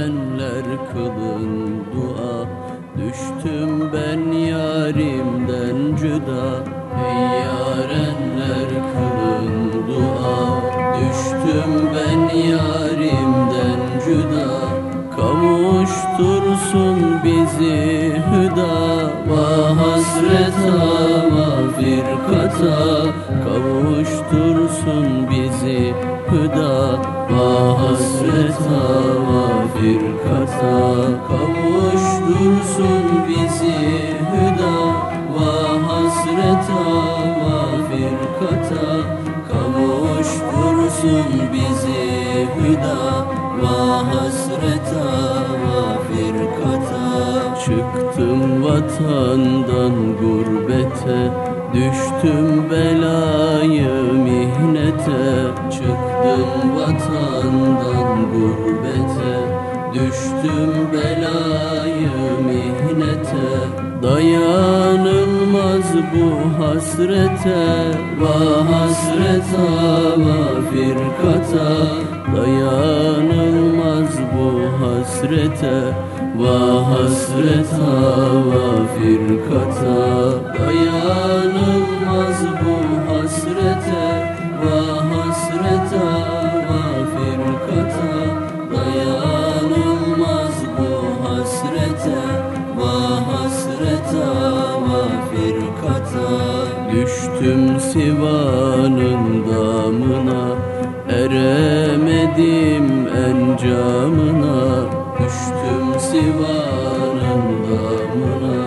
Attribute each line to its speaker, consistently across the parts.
Speaker 1: yarenler kılın dua, düştüm ben yarimden cüda. Ey yarenler kılın dua, düştüm ben yarimden cüda. Kavuştursun bizi hüda, va hasreta va firkata. Kavuştursun bizi hüda, va hasreta va firkata. Kavuştursun bizi hüda, va hasreta va firkata. Kavuştursun bizi hüda, va hasreta va firkata. Çıktım vatandan gurbete, düştüm belayı mihnete. Çıktım vatandan gurbete, düştüm belayı mihnete. Dayanılmaz bu hasrete, va hasreta va firkata. Dayanılmaz bu hasrete, va hasreta va firkata. Dayanılmaz bu hasrete, va hasreta va firkata. Dayanılmaz bu hasrete, va hasreta va firkata. Düştüm Sivan'ın damına, eremedim encamına. Düştüm Sivan'ın damına,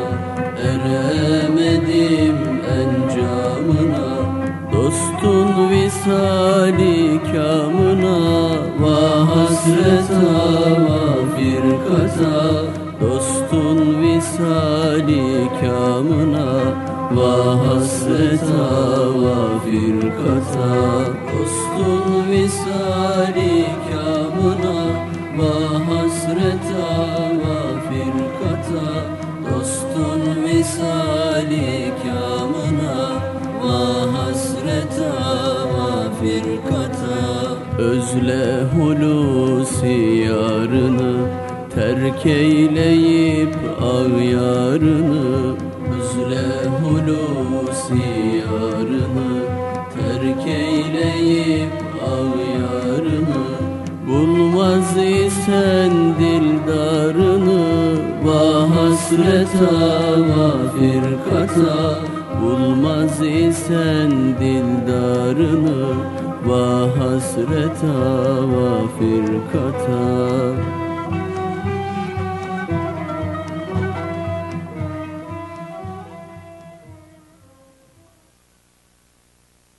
Speaker 1: eremedim encamına. Dostun visali kamına, va hasreta va firkata. Dostun visali kamına, va hasreta va firkata. Dostun visali kamına, va hasreta va firkata. Dostun visali kamına, va hasreta va firkata. Özle Hulusi yarını, terk eyleyip ağyarını. Özle Hulusi yarını, terk eyleyip ağyarını. Bulmaz isen dildarını, va hasreta va firkata. Bulmaz isen dildarını, va hasreta va firkata.